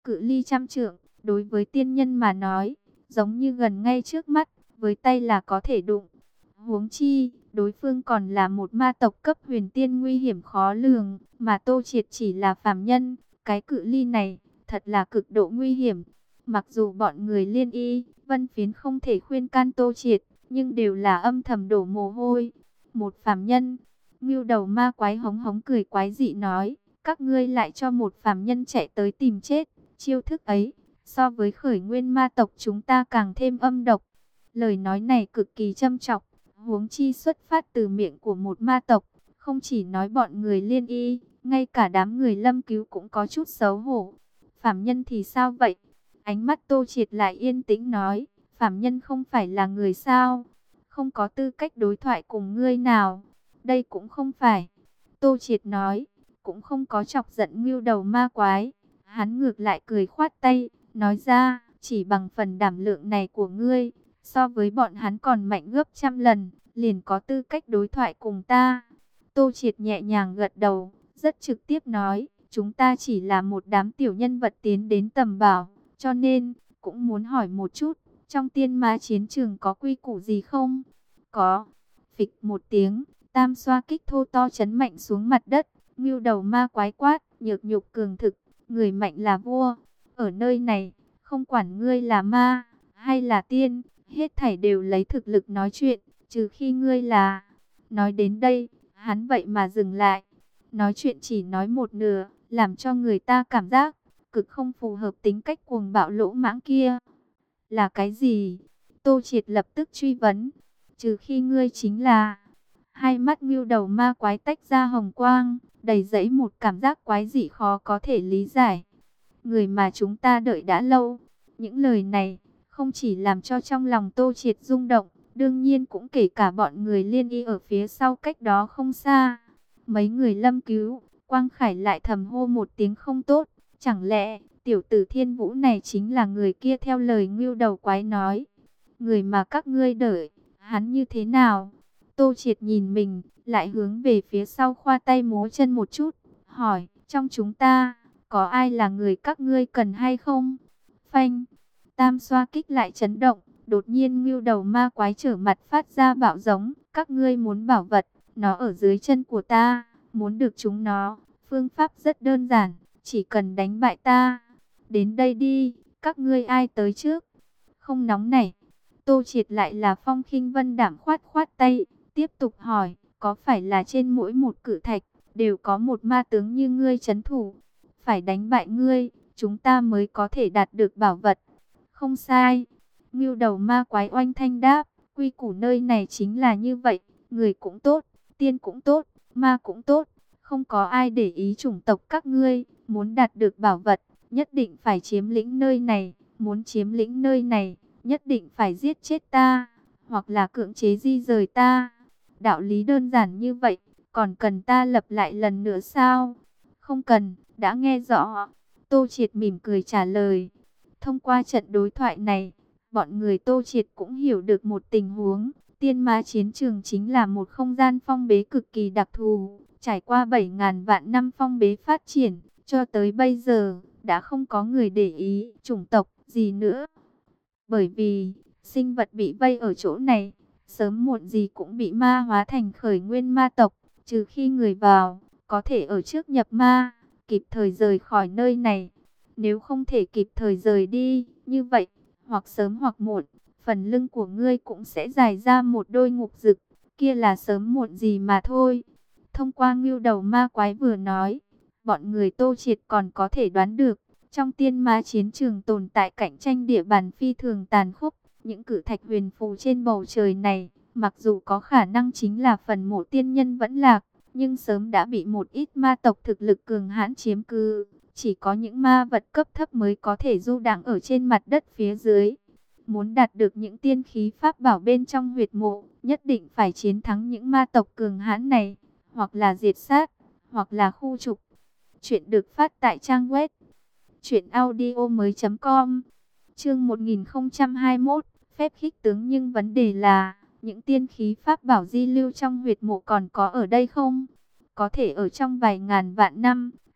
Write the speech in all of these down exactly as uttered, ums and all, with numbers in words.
Cự ly trăm trượng, đối với tiên nhân mà nói, giống như gần ngay trước mắt, với tay là có thể đụng. Huống chi, đối phương còn là một ma tộc cấp huyền tiên nguy hiểm khó lường, mà Tô Triệt chỉ là phàm nhân, cái cự ly này, thật là cực độ nguy hiểm. Mặc dù bọn người Liên Y, Vân Phiến không thể khuyên can Tô Triệt, nhưng đều là âm thầm đổ mồ hôi. Một phàm nhân, Ngưu Đầu Ma Quái hống hống cười quái dị nói, các ngươi lại cho một phàm nhân chạy tới tìm chết, chiêu thức ấy, so với khởi nguyên ma tộc chúng ta càng thêm âm độc. Lời nói này cực kỳ châm chọc, huống chi xuất phát từ miệng của một ma tộc, không chỉ nói bọn người Liên Y, ngay cả đám người Lâm Cứu cũng có chút xấu hổ. Phàm nhân thì sao vậy? Ánh mắt Tô Triệt lại yên tĩnh nói, phàm nhân không phải là người sao? Không có tư cách đối thoại cùng ngươi nào. Đây cũng không phải. Tô Triệt nói, cũng không có chọc giận Ngưu Đầu Ma Quái. Hắn ngược lại cười khoát tay, nói ra, chỉ bằng phần đảm lượng này của ngươi, so với bọn hắn còn mạnh gấp trăm lần, liền có tư cách đối thoại cùng ta. Tô Triệt nhẹ nhàng gật đầu, rất trực tiếp nói, chúng ta chỉ là một đám tiểu nhân vật tiến đến tầm bảo, cho nên, cũng muốn hỏi một chút, trong tiên ma chiến trường có quy củ gì không? Có. Phịch một tiếng, tam xoa kích thô to chấn mạnh xuống mặt đất, Ngưu Đầu Ma Quái quát, nhược nhục cường thực, người mạnh là vua. Ở nơi này, không quản ngươi là ma, hay là tiên, hết thảy đều lấy thực lực nói chuyện, trừ khi ngươi là... Nói đến đây, hắn vậy mà dừng lại. Nói chuyện chỉ nói một nửa, làm cho người ta cảm giác cực không phù hợp tính cách cuồng bạo lỗ mãng kia. Là cái gì? Tô Triệt lập tức truy vấn. Trừ khi ngươi chính là... Hai mắt Ngưu Đầu Ma Quái tách ra hồng quang, đầy dẫy một cảm giác quái dị khó có thể lý giải. Người mà chúng ta đợi đã lâu. Những lời này không chỉ làm cho trong lòng Tô Triệt rung động, đương nhiên cũng kể cả bọn người Liên Y ở phía sau cách đó không xa. Mấy người Lâm Cứu, Quang Khải lại thầm hô một tiếng không tốt. Chẳng lẽ tiểu tử Thiên Vũ này chính là người kia theo lời Ngưu Đầu Quái nói? Người mà các ngươi đợi, hắn như thế nào? Tô Triệt nhìn mình, lại hướng về phía sau khoa tay múa chân một chút, hỏi, trong chúng ta, có ai là người các ngươi cần hay không? Phanh, tam xoa kích lại chấn động, đột nhiên Ngưu Đầu Ma Quái trở mặt phát ra bạo giống, các ngươi muốn bảo vật, nó ở dưới chân của ta, muốn được chúng nó, phương pháp rất đơn giản, chỉ cần đánh bại ta. Đến đây đi, các ngươi ai tới trước? Không nóng nảy. Tô Triệt lại là phong khinh vân đảm khoát khoát tay, tiếp tục hỏi, có phải là trên mỗi một cự thạch, đều có một ma tướng như ngươi trấn thủ? Phải đánh bại ngươi, chúng ta mới có thể đạt được bảo vật. Không sai. Ngưu Đầu Ma Quái oanh thanh đáp, quy củ nơi này chính là như vậy, người cũng tốt, tiên cũng tốt, ma cũng tốt, không có ai để ý chủng tộc các ngươi, muốn đạt được bảo vật, nhất định phải chiếm lĩnh nơi này, muốn chiếm lĩnh nơi này, nhất định phải giết chết ta, hoặc là cưỡng chế di rời ta. Đạo lý đơn giản như vậy, còn cần ta lập lại lần nữa sao? Không cần, đã nghe rõ. Tô Triệt mỉm cười trả lời. Thông qua trận đối thoại này, bọn người Tô Triệt cũng hiểu được một tình huống. Tiên ma chiến trường chính là một không gian phong bế cực kỳ đặc thù. Trải qua bảy ngàn vạn năm phong bế phát triển, cho tới bây giờ, đã không có người để ý chủng tộc gì nữa. Bởi vì, sinh vật bị vây ở chỗ này, sớm muộn gì cũng bị ma hóa thành khởi nguyên ma tộc. Trừ khi người vào, có thể ở trước nhập ma, kịp thời rời khỏi nơi này. Nếu không thể kịp thời rời đi, như vậy, hoặc sớm hoặc muộn, phần lưng của ngươi cũng sẽ dài ra một đôi ngục rực. Kia là sớm muộn gì mà thôi. Thông qua Ngưu Đầu Ma Quái vừa nói, bọn người Tô Triệt còn có thể đoán được, trong tiên ma chiến trường tồn tại cạnh tranh địa bàn phi thường tàn khốc. Những cử thạch huyền phù trên bầu trời này, mặc dù có khả năng chính là phần mộ tiên nhân vẫn lạc, nhưng sớm đã bị một ít ma tộc thực lực cường hãn chiếm cứ. Chỉ có những ma vật cấp thấp mới có thể du đãng ở trên mặt đất phía dưới. Muốn đạt được những tiên khí pháp bảo bên trong huyệt mộ, nhất định phải chiến thắng những ma tộc cường hãn này, hoặc là diệt sát, hoặc là khu trục. Chuyện được phát tại trang web truyện audio mới chấm com. Chương một nghìn không trăm hai mươi mốt, phép khích tướng, nhưng vấn đề là, những tiên khí pháp bảo di lưu trong huyệt mộ còn có ở đây không? Có thể ở trong vài ngàn vạn năm,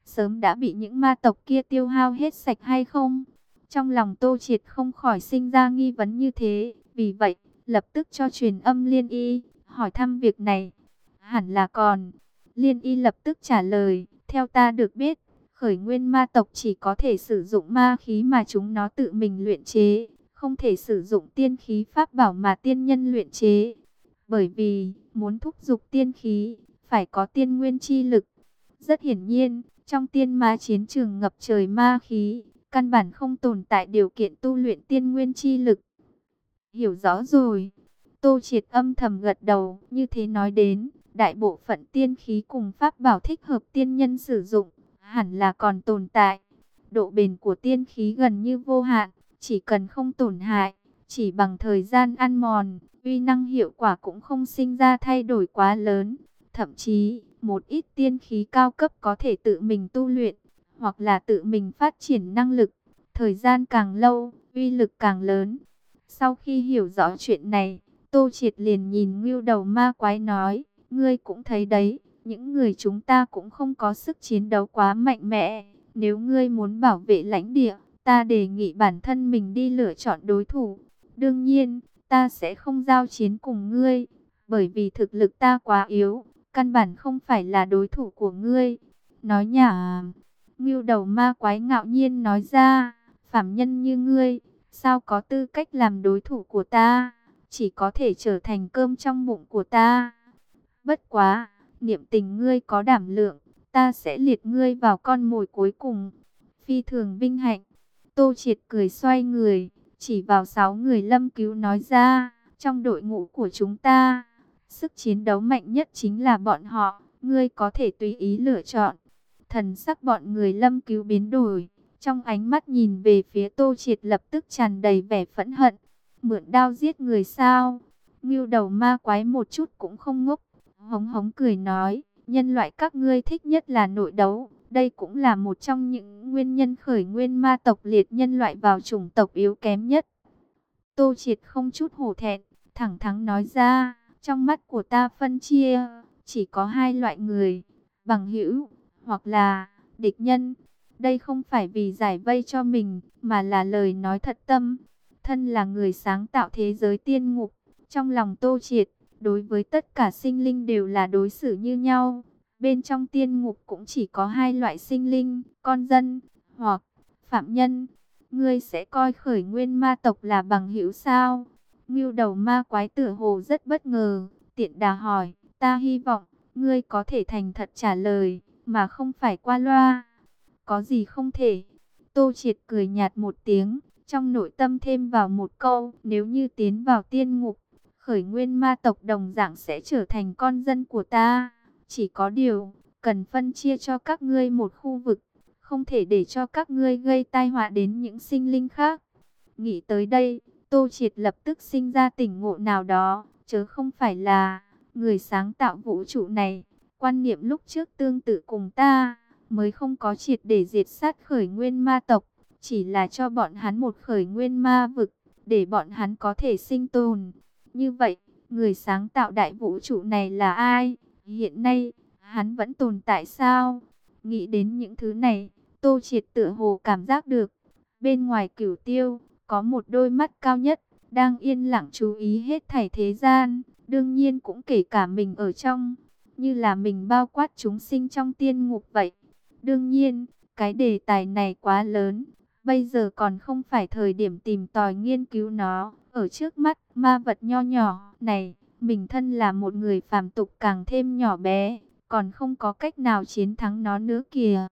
sớm đã bị những ma tộc kia tiêu hao hết sạch hay không? Trong lòng Tô Triệt không khỏi sinh ra nghi vấn như thế, vì vậy, lập tức cho truyền âm Liên Y, hỏi thăm việc này. Hẳn là còn. Liên Y lập tức trả lời, theo ta được biết, khởi nguyên ma tộc chỉ có thể sử dụng ma khí mà chúng nó tự mình luyện chế, không thể sử dụng tiên khí pháp bảo mà tiên nhân luyện chế. Bởi vì, muốn thúc giục tiên khí, phải có tiên nguyên chi lực. Rất hiển nhiên, trong tiên ma chiến trường ngập trời ma khí, căn bản không tồn tại điều kiện tu luyện tiên nguyên chi lực. Hiểu rõ rồi. Tô Triệt âm thầm gật đầu, như thế nói đến, đại bộ phận tiên khí cùng pháp bảo thích hợp tiên nhân sử dụng, hẳn là còn tồn tại. Độ bền của tiên khí gần như vô hạn, chỉ cần không tổn hại, chỉ bằng thời gian ăn mòn, uy năng hiệu quả cũng không sinh ra thay đổi quá lớn. Thậm chí, một ít tiên khí cao cấp có thể tự mình tu luyện, hoặc là tự mình phát triển năng lực. Thời gian càng lâu, uy lực càng lớn. Sau khi hiểu rõ chuyện này, Tô Triệt liền nhìn Ngưu Đầu Ma Quái nói, ngươi cũng thấy đấy, những người chúng ta cũng không có sức chiến đấu quá mạnh mẽ. Nếu ngươi muốn bảo vệ lãnh địa, ta đề nghị bản thân mình đi lựa chọn đối thủ. Đương nhiên, ta sẽ không giao chiến cùng ngươi, bởi vì thực lực ta quá yếu, căn bản không phải là đối thủ của ngươi. Nói nhảm, Ngưu Đầu Ma Quái ngạo nhiên nói ra, phàm nhân như ngươi, sao có tư cách làm đối thủ của ta, chỉ có thể trở thành cơm trong bụng của ta. Bất quá, niệm tình ngươi có đảm lượng, ta sẽ liệt ngươi vào con mồi cuối cùng. Phi thường vinh hạnh. Tô Triệt cười xoay người, chỉ vào sáu người Lâm Cứu nói ra, trong đội ngũ của chúng ta, sức chiến đấu mạnh nhất chính là bọn họ, ngươi có thể tùy ý lựa chọn. Thần sắc bọn người Lâm Cứu biến đổi, trong ánh mắt nhìn về phía Tô Triệt lập tức tràn đầy vẻ phẫn hận. Mượn đao giết người sao? Ngưu Đầu Ma Quái một chút cũng không ngốc, hống hống cười nói, nhân loại các ngươi thích nhất là nội đấu. Đây cũng là một trong những nguyên nhân khởi nguyên ma tộc liệt nhân loại vào chủng tộc yếu kém nhất. Tô Triệt không chút hổ thẹn, thẳng thắn nói ra, trong mắt của ta phân chia, chỉ có hai loại người, bằng hữu, hoặc là địch nhân. Đây không phải vì giải vây cho mình, mà là lời nói thật tâm. Thân là người sáng tạo thế giới tiên ngục, trong lòng Tô Triệt, đối với tất cả sinh linh đều là đối xử như nhau. Bên trong tiên ngục cũng chỉ có hai loại sinh linh, con dân, hoặc phạm nhân. Ngươi sẽ coi khởi nguyên ma tộc là bằng hữu sao? Ngưu Đầu Ma Quái tựa hồ rất bất ngờ, tiện đà hỏi, ta hy vọng, ngươi có thể thành thật trả lời, mà không phải qua loa. Có gì không thể? Tô Triệt cười nhạt một tiếng, trong nội tâm thêm vào một câu, nếu như tiến vào tiên ngục, khởi nguyên ma tộc đồng dạng sẽ trở thành con dân của ta. Chỉ có điều, cần phân chia cho các ngươi một khu vực, không thể để cho các ngươi gây tai họa đến những sinh linh khác. Nghĩ tới đây, Tô Triệt lập tức sinh ra tỉnh ngộ nào đó, chớ không phải là người sáng tạo vũ trụ này, quan niệm lúc trước tương tự cùng ta, mới không có triệt để diệt sát khởi nguyên ma tộc, chỉ là cho bọn hắn một khởi nguyên ma vực, để bọn hắn có thể sinh tồn. Như vậy, người sáng tạo đại vũ trụ này là ai? Hiện nay, hắn vẫn tồn tại sao? Nghĩ đến những thứ này, Tô Triệt tựa hồ cảm giác được, bên ngoài Cửu Tiêu, có một đôi mắt cao nhất, đang yên lặng chú ý hết thảy thế gian, đương nhiên cũng kể cả mình ở trong, như là mình bao quát chúng sinh trong tiên ngục vậy. Đương nhiên, cái đề tài này quá lớn, bây giờ còn không phải thời điểm tìm tòi nghiên cứu nó. Ở trước mắt ma vật nho nhỏ này, mình thân là một người phàm tục càng thêm nhỏ bé, còn không có cách nào chiến thắng nó nữa kìa.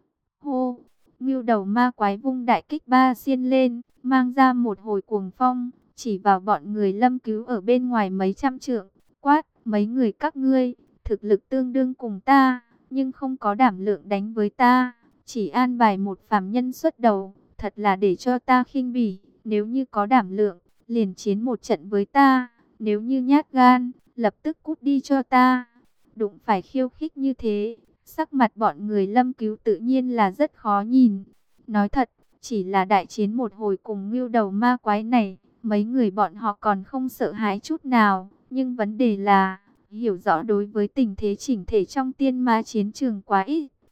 Hô, Ngưu Đầu Ma Quái vung đại kích ba xiên lên, mang ra một hồi cuồng phong, chỉ vào bọn người Lâm Cứu ở bên ngoài mấy trăm trượng, quát, mấy người các ngươi, thực lực tương đương cùng ta, nhưng không có đảm lượng đánh với ta, chỉ an bài một phàm nhân xuất đầu, thật là để cho ta khinh bỉ. Nếu như có đảm lượng, liền chiến một trận với ta, nếu như nhát gan, lập tức cút đi cho ta. Đụng phải khiêu khích như thế, sắc mặt bọn người Lâm Cứu tự nhiên là rất khó nhìn. Nói thật, chỉ là đại chiến một hồi cùng Ngưu Đầu Ma Quái này, mấy người bọn họ còn không sợ hãi chút nào, nhưng vấn đề là hiểu rõ đối với tình thế chỉnh thể trong tiên ma chiến trường quá ít,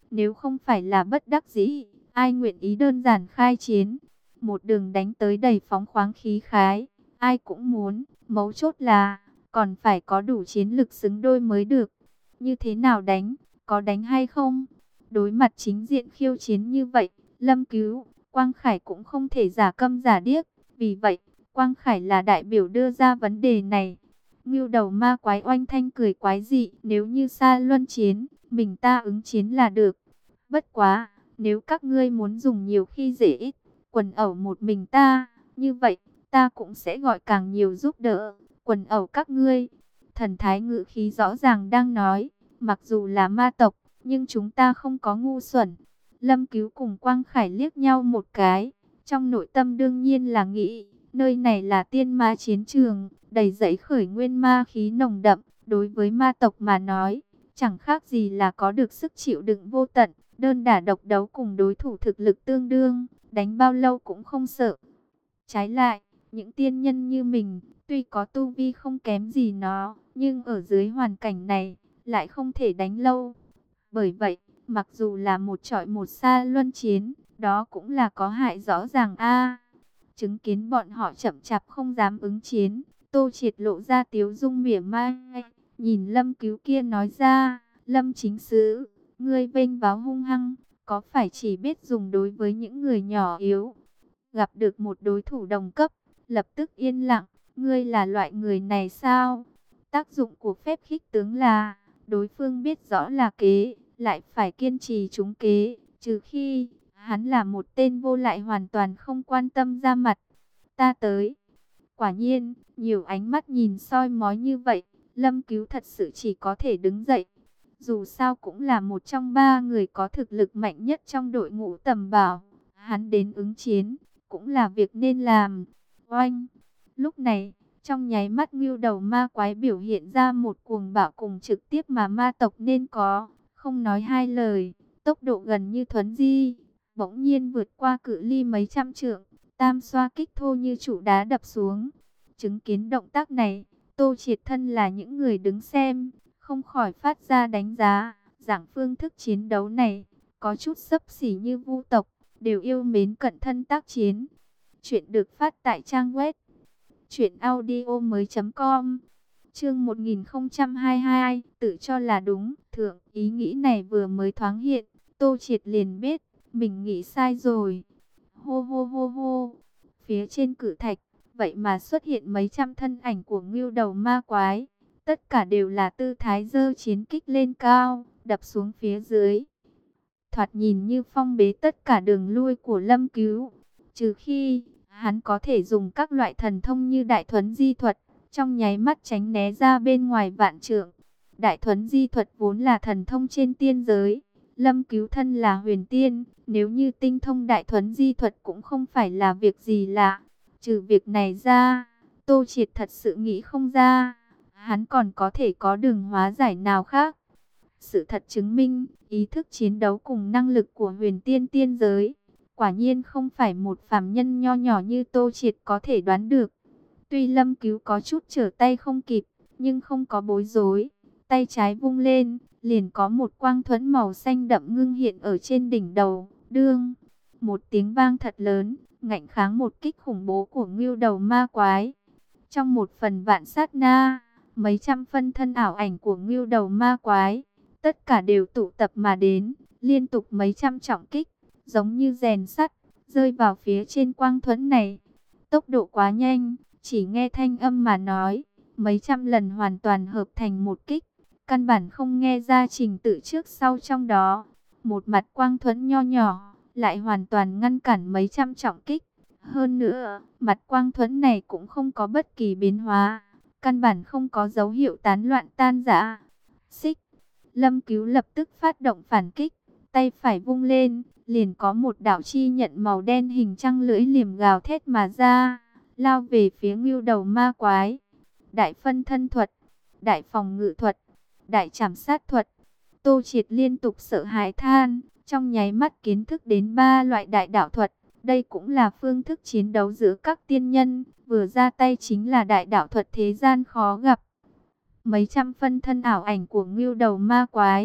Nếu không phải là bất đắc dĩ, ai nguyện ý đơn giản khai chiến. Một đường đánh tới đầy phóng khoáng khí khái, ai cũng muốn, mấu chốt là còn phải có đủ chiến lực xứng đôi mới được. Như thế nào đánh, có đánh hay không? Đối mặt chính diện khiêu chiến như vậy, Lâm Cứu, Quang Khải cũng không thể giả câm giả điếc. Vì vậy, Quang Khải là đại biểu đưa ra vấn đề này. Ngưu đầu ma quái oanh thanh cười quái dị, nếu như xa luân chiến, mình ta ứng chiến là được. Bất quá, nếu các ngươi muốn dùng nhiều khi dễ ít, quần ẩu một mình ta, như vậy, ta cũng sẽ gọi càng nhiều giúp đỡ, quần ẩu các ngươi. Thần thái ngữ khí rõ ràng đang nói, mặc dù là ma tộc, nhưng chúng ta không có ngu xuẩn. Lâm Cứu cùng Quang Khải liếc nhau một cái, trong nội tâm đương nhiên là nghĩ, nơi này là tiên ma chiến trường, đầy dẫy khởi nguyên ma khí nồng đậm, đối với ma tộc mà nói, chẳng khác gì là có được sức chịu đựng vô tận, đơn đả độc đấu cùng đối thủ thực lực tương đương, đánh bao lâu cũng không sợ. Trái lại, những tiên nhân như mình, tuy có tu vi không kém gì nó, nhưng ở dưới hoàn cảnh này, lại không thể đánh lâu. Bởi vậy, mặc dù là một trọi một xa luân chiến, đó cũng là có hại rõ ràng a. Chứng kiến bọn họ chậm chạp không dám ứng chiến, Tô Triệt lộ ra tiếu dung mỉa mai, nhìn Lâm Cứu kia nói ra, Lâm chính sứ, ngươi vênh váo hung hăng, có phải chỉ biết dùng đối với những người nhỏ yếu? Gặp được một đối thủ đồng cấp, lập tức yên lặng, ngươi là loại người này sao? Tác dụng của phép khích tướng là, đối phương biết rõ là kế, lại phải kiên trì trúng kế, trừ khi hắn là một tên vô lại hoàn toàn không quan tâm ra mặt. Ta tới. Quả nhiên, nhiều ánh mắt nhìn soi mói như vậy, Lâm Cứu thật sự chỉ có thể đứng dậy. Dù sao cũng là một trong ba người có thực lực mạnh nhất trong đội ngũ Tầm Bảo. Hắn đến ứng chiến, cũng là việc nên làm. Oanh! Lúc này, trong nháy mắt Ngưu đầu ma quái biểu hiện ra một cuồng bạo cùng trực tiếp mà ma tộc nên có. Không nói hai lời, tốc độ gần như thuấn di, bỗng nhiên vượt qua cự ly mấy trăm trượng, tam xoa kích thô như trụ đá đập xuống. Chứng kiến động tác này, Tô Triệt thân là những người đứng xem, không khỏi phát ra đánh giá, dạng phương thức chiến đấu này, có chút xấp xỉ như vu tộc, đều yêu mến cận thân tác chiến. Chuyện được phát tại trang web truyện audio mới chấm com. Chương một nghìn không trăm hai mươi hai, tự cho là đúng, thượng, ý nghĩ này vừa mới thoáng hiện, Tô Triệt liền biết, mình nghĩ sai rồi. Hô hô hô hô, phía trên cự thạch, vậy mà xuất hiện mấy trăm thân ảnh của Ngưu đầu ma quái, tất cả đều là tư thái giơ chiến kích lên cao, đập xuống phía dưới. Thoạt nhìn như phong bế tất cả đường lui của Lâm Cứu, trừ khi hắn có thể dùng các loại thần thông như đại thuấn di thuật, trong nháy mắt tránh né ra bên ngoài vạn trượng. Đại thuấn di thuật vốn là thần thông trên tiên giới, Lâm Cứu thân là huyền tiên, nếu như tinh thông đại thuấn di thuật cũng không phải là việc gì lạ. Trừ việc này ra, Tô Triệt thật sự nghĩ không ra, hắn còn có thể có đường hóa giải nào khác. Sự thật chứng minh, ý thức chiến đấu cùng năng lực của huyền tiên tiên giới, quả nhiên không phải một phàm nhân nho nhỏ như Tô Triệt có thể đoán được. Tuy Lâm Cứu có chút trở tay không kịp, nhưng không có bối rối. Tay trái vung lên, liền có một quang thuẫn màu xanh đậm ngưng hiện ở trên đỉnh đầu. Đương, một tiếng vang thật lớn, ngạnh kháng một kích khủng bố của Ngưu đầu ma quái. Trong một phần vạn sát na, mấy trăm phân thân ảo ảnh của Ngưu đầu ma quái, tất cả đều tụ tập mà đến, liên tục mấy trăm trọng kích, giống như rèn sắt, rơi vào phía trên quang thuẫn này. Tốc độ quá nhanh, chỉ nghe thanh âm mà nói, mấy trăm lần hoàn toàn hợp thành một kích, căn bản không nghe ra trình tự trước sau trong đó. Một mặt quang thuẫn nho nhỏ, lại hoàn toàn ngăn cản mấy trăm trọng kích. Hơn nữa, mặt quang thuẫn này cũng không có bất kỳ biến hóa, căn bản không có dấu hiệu tán loạn tan rã. Xích, Lâm Cứu lập tức phát động phản kích, tay phải vung lên, liền có một đạo chi nhận màu đen hình trăng lưỡi liềm gào thét mà ra, lao về phía Ngưu đầu ma quái. Đại phân thân thuật, đại phòng ngự thuật, đại trảm sát thuật. Tô Triệt liên tục sợ hãi than, trong nháy mắt kiến thức đến ba loại đại đạo thuật. Đây cũng là phương thức chiến đấu giữa các tiên nhân, vừa ra tay chính là đại đạo thuật thế gian khó gặp. Mấy trăm phân thân ảo ảnh của Ngưu đầu ma quái,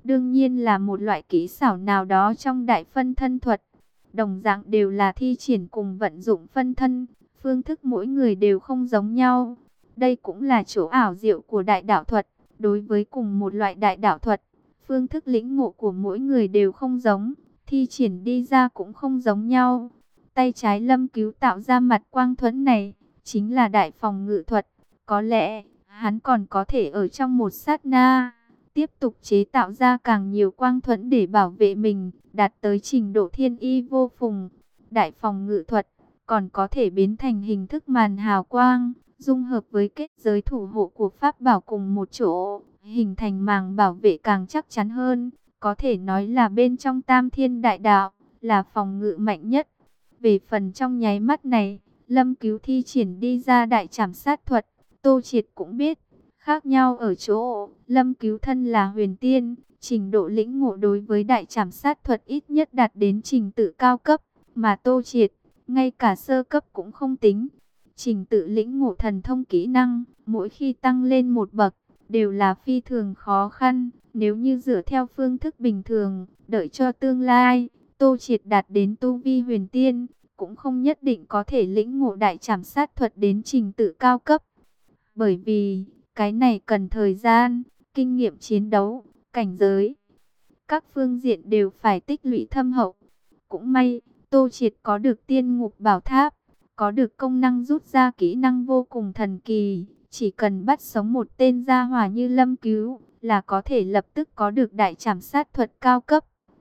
đương nhiên là một loại kỹ xảo nào đó trong đại phân thân thuật. Đồng dạng đều là thi triển cùng vận dụng phân thân, phương thức mỗi người đều không giống nhau. Đây cũng là chỗ ảo diệu của đại đạo thuật. Đối với cùng một loại đại đạo thuật, phương thức lĩnh ngộ của mỗi người đều không giống, thi triển đi ra cũng không giống nhau. Tay trái Lâm Cứu tạo ra mặt quang thuẫn này, chính là đại phòng ngự thuật. Có lẽ, hắn còn có thể ở trong một sát na, tiếp tục chế tạo ra càng nhiều quang thuẫn để bảo vệ mình, đạt tới trình độ thiên y vô phùng. Đại phòng ngự thuật, còn có thể biến thành hình thức màn hào quang, dung hợp với kết giới thủ hộ của pháp bảo cùng một chỗ, hình thành màng bảo vệ càng chắc chắn hơn. Có thể nói là bên trong tam thiên đại đạo, là phòng ngự mạnh nhất. Về phần trong nháy mắt này, Lâm Cứu thi triển đi ra đại trảm sát thuật, Tô Triệt cũng biết. Khác nhau ở chỗ, Lâm Cứu thân là huyền tiên, trình độ lĩnh ngộ đối với đại trảm sát thuật ít nhất đạt đến trình tự cao cấp, mà Tô Triệt, ngay cả sơ cấp cũng không tính. Trình tự lĩnh ngộ thần thông kỹ năng, mỗi khi tăng lên một bậc, đều là phi thường khó khăn. Nếu như dựa theo phương thức bình thường, đợi cho tương lai, Tô Triệt đạt đến tu vi huyền tiên, cũng không nhất định có thể lĩnh ngộ đại trảm sát thuật đến trình tự cao cấp. Bởi vì, cái này cần thời gian, kinh nghiệm chiến đấu, cảnh giới. Các phương diện đều phải tích lũy thâm hậu. Cũng may, Tô Triệt có được tiên ngục bảo tháp, có được công năng rút ra kỹ năng vô cùng thần kỳ. Chỉ cần bắt sống một tên gia hỏa như Lâm Cứu, là có thể lập tức có được đại trảm sát thuật cao cấp.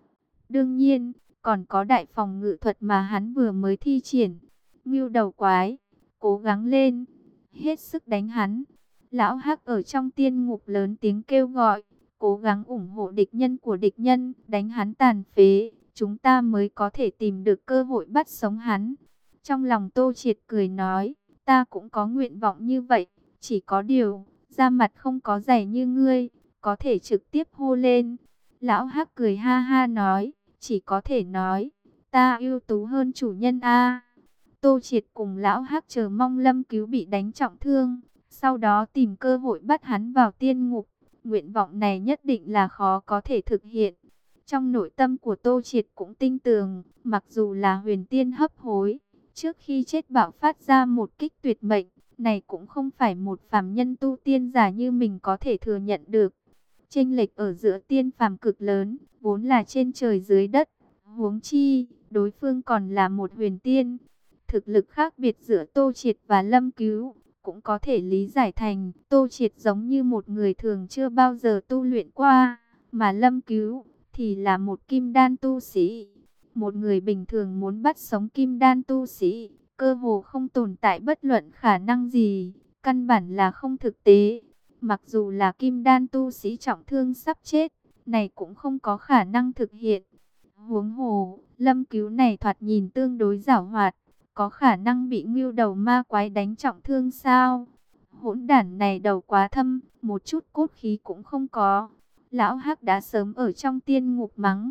Đương nhiên, còn có đại phòng ngự thuật mà hắn vừa mới thi triển. Ngưu đầu quái, cố gắng lên, hết sức đánh hắn. Lão Hắc ở trong tiên ngục lớn tiếng kêu gọi, cố gắng ủng hộ địch nhân của địch nhân, đánh hắn tàn phế, chúng ta mới có thể tìm được cơ hội bắt sống hắn. Trong lòng Tô Triệt cười nói, ta cũng có nguyện vọng như vậy, chỉ có điều, da mặt không có dày như ngươi, có thể trực tiếp hô lên. Lão Hắc cười ha ha nói, chỉ có thể nói, ta ưu tú hơn chủ nhân a. Tô Triệt cùng Lão Hắc chờ mong Lâm Cứu bị đánh trọng thương, sau đó tìm cơ hội bắt hắn vào tiên ngục. Nguyện vọng này nhất định là khó có thể thực hiện. Trong nội tâm của Tô Triệt cũng tin tưởng, mặc dù là huyền tiên hấp hối, trước khi chết bạo phát ra một kích tuyệt mệnh, này cũng không phải một phàm nhân tu tiên giả như mình có thể thừa nhận được. Chênh lệch ở giữa tiên phàm cực lớn, vốn là trên trời dưới đất, huống chi, đối phương còn là một huyền tiên. Thực lực khác biệt giữa Tô Triệt và Lâm Cứu, cũng có thể lý giải thành Tô Triệt giống như một người thường chưa bao giờ tu luyện qua, mà Lâm Cứu thì là một kim đan tu sĩ. Một người bình thường muốn bắt sống kim đan tu sĩ, cơ hồ không tồn tại bất luận khả năng gì, căn bản là không thực tế. Mặc dù là kim đan tu sĩ trọng thương sắp chết, này cũng không có khả năng thực hiện. Huống hồ, Lâm Cứu này thoạt nhìn tương đối giảo hoạt, có khả năng bị ngưu đầu ma quái đánh trọng thương sao? Hỗn đản này đầu quá thâm, một chút cốt khí cũng không có. Lão Hắc đã sớm ở trong tiên ngục mắng.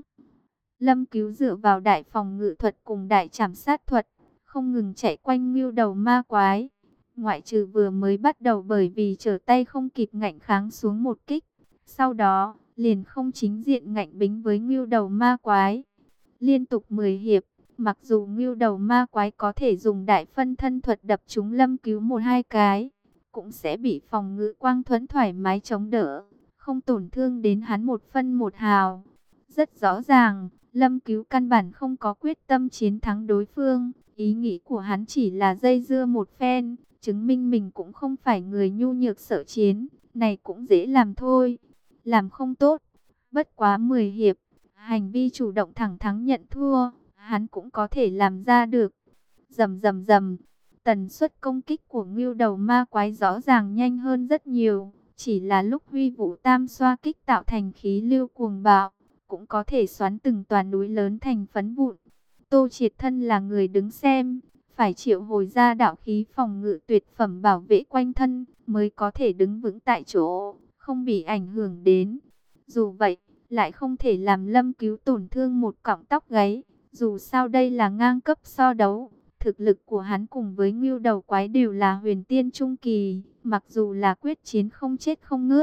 Lâm Cứu dựa vào đại phòng ngự thuật cùng đại trảm sát thuật, không ngừng chạy quanh ngưu đầu ma quái. Ngoại trừ vừa mới bắt đầu bởi vì trở tay không kịp ngạnh kháng xuống một kích. Sau đó, liền không chính diện ngạnh bính với ngưu đầu ma quái. Liên tục mười hiệp, mặc dù ngưu đầu ma quái có thể dùng đại phân thân thuật đập trúng Lâm Cứu một hai cái, cũng sẽ bị phòng ngự quang thuẫn thoải mái chống đỡ, không tổn thương đến hắn một phân một hào. Rất rõ ràng, Lâm Cứu căn bản không có quyết tâm chiến thắng đối phương, ý nghĩ của hắn chỉ là dây dưa một phen, chứng minh mình cũng không phải người nhu nhược sợ chiến, này cũng dễ làm thôi. Làm không tốt, bất quá mười hiệp, hành vi chủ động thẳng thắn nhận thua, hắn cũng có thể làm ra được. Rầm rầm rầm, tần suất công kích của ngưu đầu ma quái rõ ràng nhanh hơn rất nhiều, chỉ là lúc huy vũ tam xoa kích tạo thành khí lưu cuồng bạo, cũng có thể xoắn từng tòa núi lớn thành phấn vụn. Tô Triệt thân là người đứng xem, phải triệu hồi ra đạo khí phòng ngự tuyệt phẩm bảo vệ quanh thân, mới có thể đứng vững tại chỗ, không bị ảnh hưởng đến. Dù vậy, lại không thể làm Lâm Cứu tổn thương một cọng tóc gáy, dù sao đây là ngang cấp so đấu. Thực lực của hắn cùng với ngưu đầu quái đều là huyền tiên trung kỳ, mặc dù là quyết chiến không chết không ngớt,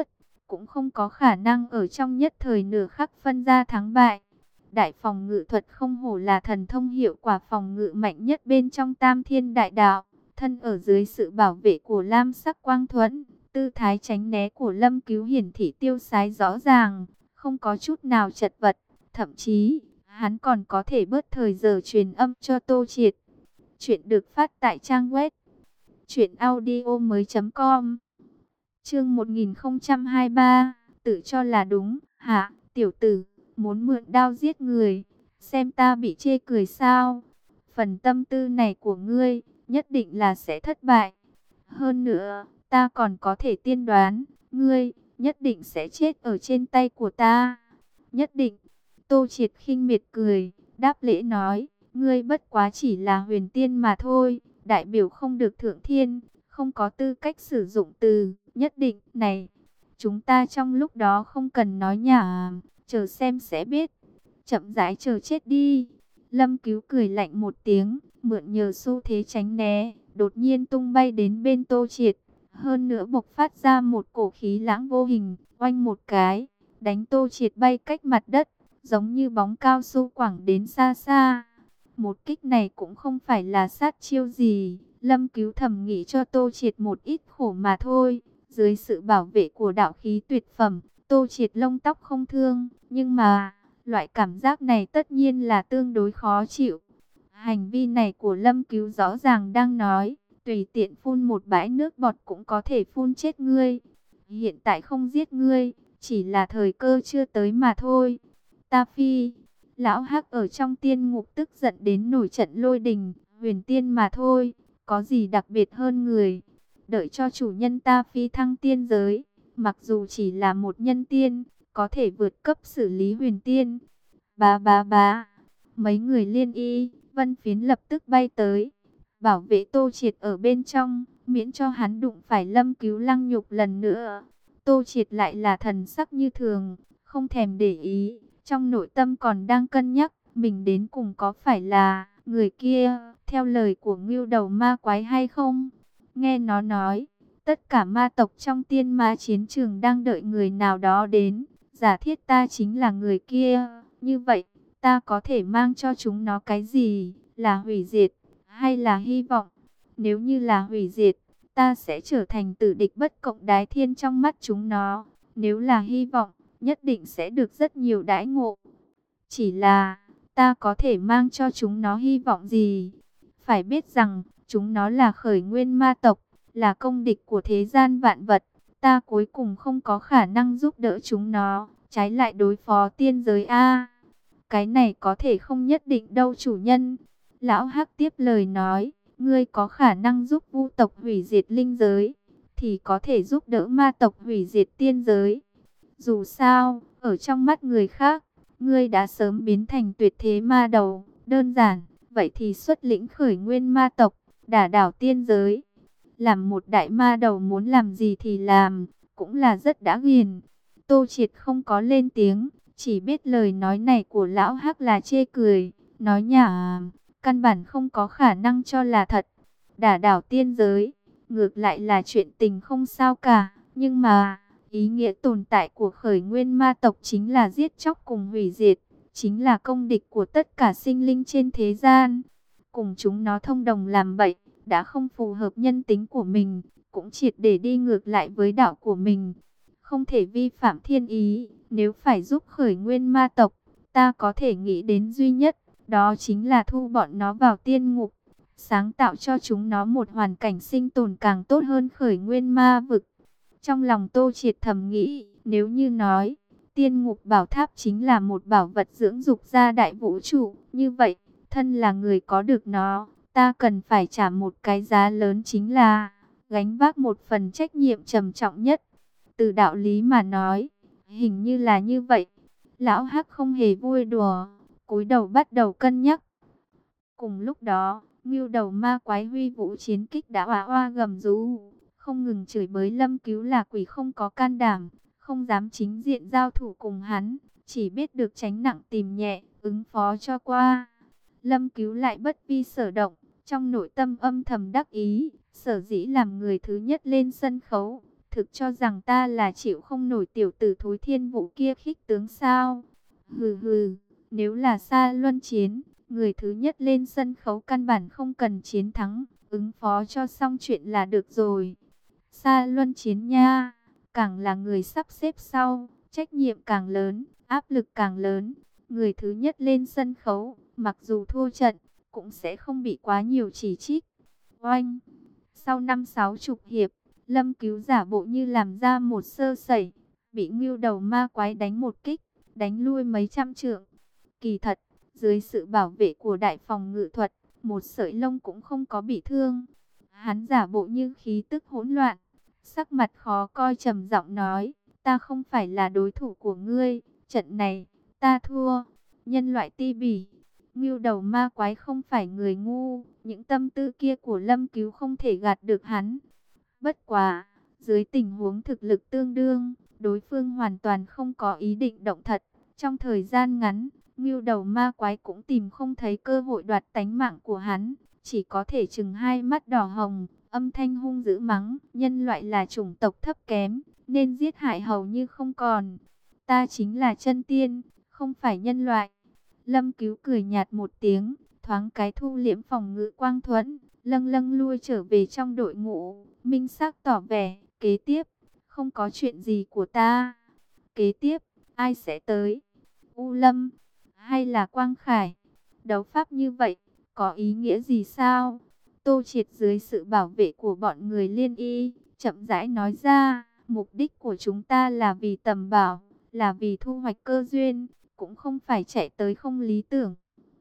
cũng không có khả năng ở trong nhất thời nửa khắc phân ra thắng bại. Đại phòng ngự thuật không hổ là thần thông hiệu quả phòng ngự mạnh nhất bên trong Tam Thiên Đại Đạo. Thân ở dưới sự bảo vệ của Lam Sắc Quang Thuẫn, tư thái tránh né của Lâm Cứu hiển thị tiêu sái rõ ràng, không có chút nào chật vật. Thậm chí, hắn còn có thể bớt thời giờ truyền âm cho Tô Triệt. Chuyện được phát tại trang web truyện audio mới chấm com. Chương một nghìn không trăm hai mươi ba, tự cho là đúng, hả, tiểu tử, muốn mượn đao giết người, xem ta bị chê cười sao? Phần tâm tư này của ngươi, nhất định là sẽ thất bại. Hơn nữa, ta còn có thể tiên đoán, ngươi, nhất định sẽ chết ở trên tay của ta. Nhất định. Tô Triệt khinh miệt cười, đáp lễ nói, ngươi bất quá chỉ là huyền tiên mà thôi, đại biểu không được thượng thiên, không có tư cách sử dụng từ nhất định này. Chúng ta trong lúc đó không cần nói nhảm, chờ xem sẽ biết. Chậm rãi chờ chết đi. Lâm Cứu cười lạnh một tiếng, mượn nhờ xu thế tránh né, đột nhiên tung bay đến bên Tô Triệt. Hơn nữa bộc phát ra một cổ khí lãng vô hình, oanh một cái, đánh Tô Triệt bay cách mặt đất, giống như bóng cao su quẳng đến xa xa. Một kích này cũng không phải là sát chiêu gì, Lâm Cứu thầm nghĩ cho Tô Triệt một ít khổ mà thôi. Dưới sự bảo vệ của đạo khí tuyệt phẩm, Tô Triệt lông tóc không thương, nhưng mà loại cảm giác này tất nhiên là tương đối khó chịu. Hành vi này của Lâm Cứu rõ ràng đang nói, tùy tiện phun một bãi nước bọt cũng có thể phun chết ngươi. Hiện tại không giết ngươi, chỉ là thời cơ chưa tới mà thôi. Ta phi, lão Hắc ở trong tiên ngục tức giận đến nổi trận lôi đình, huyền tiên mà thôi, có gì đặc biệt hơn người. Đợi cho chủ nhân ta phi thăng tiên giới, mặc dù chỉ là một nhân tiên, có thể vượt cấp xử lý huyền tiên. Bá bá bá, mấy người liên y, vân phiến lập tức bay tới, bảo vệ Tô Triệt ở bên trong, miễn cho hắn đụng phải Lâm Cứu lăng nhục lần nữa. Tô Triệt lại là thần sắc như thường, không thèm để ý, trong nội tâm còn đang cân nhắc, mình đến cùng có phải là người kia, theo lời của Ngưu Đầu Ma Quái hay không? Nghe nó nói, tất cả ma tộc trong tiên ma chiến trường đang đợi người nào đó đến, giả thiết ta chính là người kia, như vậy, ta có thể mang cho chúng nó cái gì, là hủy diệt, hay là hy vọng? Nếu như là hủy diệt, ta sẽ trở thành tử địch bất cộng đái thiên trong mắt chúng nó, nếu là hy vọng, nhất định sẽ được rất nhiều đãi ngộ. Chỉ là, ta có thể mang cho chúng nó hy vọng gì? Phải biết rằng, chúng nó là khởi nguyên ma tộc, là công địch của thế gian vạn vật. Ta cuối cùng không có khả năng giúp đỡ chúng nó, trái lại đối phó tiên giới A. Cái này có thể không nhất định đâu chủ nhân. Lão Hắc tiếp lời nói, ngươi có khả năng giúp vu tộc hủy diệt linh giới, thì có thể giúp đỡ ma tộc hủy diệt tiên giới. Dù sao, ở trong mắt người khác, ngươi đã sớm biến thành tuyệt thế ma đầu, đơn giản. Vậy thì xuất lĩnh khởi nguyên ma tộc, đả đảo tiên giới. Làm một đại ma đầu muốn làm gì thì làm, cũng là rất đã ghiền. Tô Triệt không có lên tiếng, chỉ biết lời nói này của lão Hắc là chê cười, nói nhảm, căn bản không có khả năng cho là thật. Đả đảo tiên giới, ngược lại là chuyện tình không sao cả, nhưng mà ý nghĩa tồn tại của khởi nguyên ma tộc chính là giết chóc cùng hủy diệt, chính là công địch của tất cả sinh linh trên thế gian. Cùng chúng nó thông đồng làm bậy, đã không phù hợp nhân tính của mình, cũng triệt để đi ngược lại với đạo của mình. Không thể vi phạm thiên ý, nếu phải giúp khởi nguyên ma tộc, ta có thể nghĩ đến duy nhất, đó chính là thu bọn nó vào tiên ngục, sáng tạo cho chúng nó một hoàn cảnh sinh tồn càng tốt hơn khởi nguyên ma vực. Trong lòng Tô Triệt thầm nghĩ, nếu như nói, tiên ngục bảo tháp chính là một bảo vật dưỡng dục ra đại vũ trụ, như vậy, thân là người có được nó, ta cần phải trả một cái giá lớn, chính là gánh vác một phần trách nhiệm trầm trọng nhất. Từ đạo lý mà nói, hình như là như vậy. Lão Hắc không hề vui đùa, cúi đầu bắt đầu cân nhắc. Cùng lúc đó, Ngưu Đầu Ma Quái huy vũ chiến kích đã oa oa gầm rú, không ngừng chửi bới Lâm Cứu là quỷ không có can đảm, không dám chính diện giao thủ cùng hắn, chỉ biết được tránh nặng tìm nhẹ, ứng phó cho qua. Lâm Cứu lại bất vi sở động, trong nội tâm âm thầm đắc ý, sở dĩ làm người thứ nhất lên sân khấu, thực cho rằng ta là chịu không nổi tiểu tử thối Thiên Vũ kia khích tướng sao? Hừ hừ, nếu là Sa Luân chiến, người thứ nhất lên sân khấu căn bản không cần chiến thắng, ứng phó cho xong chuyện là được rồi. Sa Luân chiến nha, càng là người sắp xếp sau, trách nhiệm càng lớn, áp lực càng lớn. Người thứ nhất lên sân khấu, mặc dù thua trận, cũng sẽ không bị quá nhiều chỉ trích. Oanh! Sau năm sáu chục hiệp, Lâm Cứu giả bộ như làm ra một sơ sẩy, bị Ngưu Đầu Ma Quái đánh một kích, đánh lui mấy trăm trượng. Kỳ thật, dưới sự bảo vệ của đại phòng ngự thuật, một sợi lông cũng không có bị thương. Hắn giả bộ như khí tức hỗn loạn, sắc mặt khó coi trầm giọng nói, ta không phải là đối thủ của ngươi, trận này, ta thua. Nhân loại ti bỉ, Ngưu Đầu Ma Quái không phải người ngu, những tâm tư kia của Lâm Cứu không thể gạt được hắn. Bất quá, dưới tình huống thực lực tương đương, đối phương hoàn toàn không có ý định động thật. Trong thời gian ngắn, Ngưu Đầu Ma Quái cũng tìm không thấy cơ hội đoạt tánh mạng của hắn, chỉ có thể trừng hai mắt đỏ hồng, âm thanh hung dữ mắng, nhân loại là chủng tộc thấp kém, nên giết hại hầu như không còn. Ta chính là chân tiên, không phải nhân loại. Lâm Cứu cười nhạt một tiếng, thoáng cái thu liễm phòng ngự quang thuẫn, lâng lâng lui trở về trong đội ngũ, minh xác tỏ vẻ, kế tiếp, không có chuyện gì của ta. Kế tiếp, ai sẽ tới? U Lâm, hay là Quang Khải? Đấu pháp như vậy, có ý nghĩa gì sao? Tô Triệt dưới sự bảo vệ của bọn người Liên Y, chậm rãi nói ra, mục đích của chúng ta là vì tầm bảo, là vì thu hoạch cơ duyên, cũng không phải chạy tới không lý tưởng.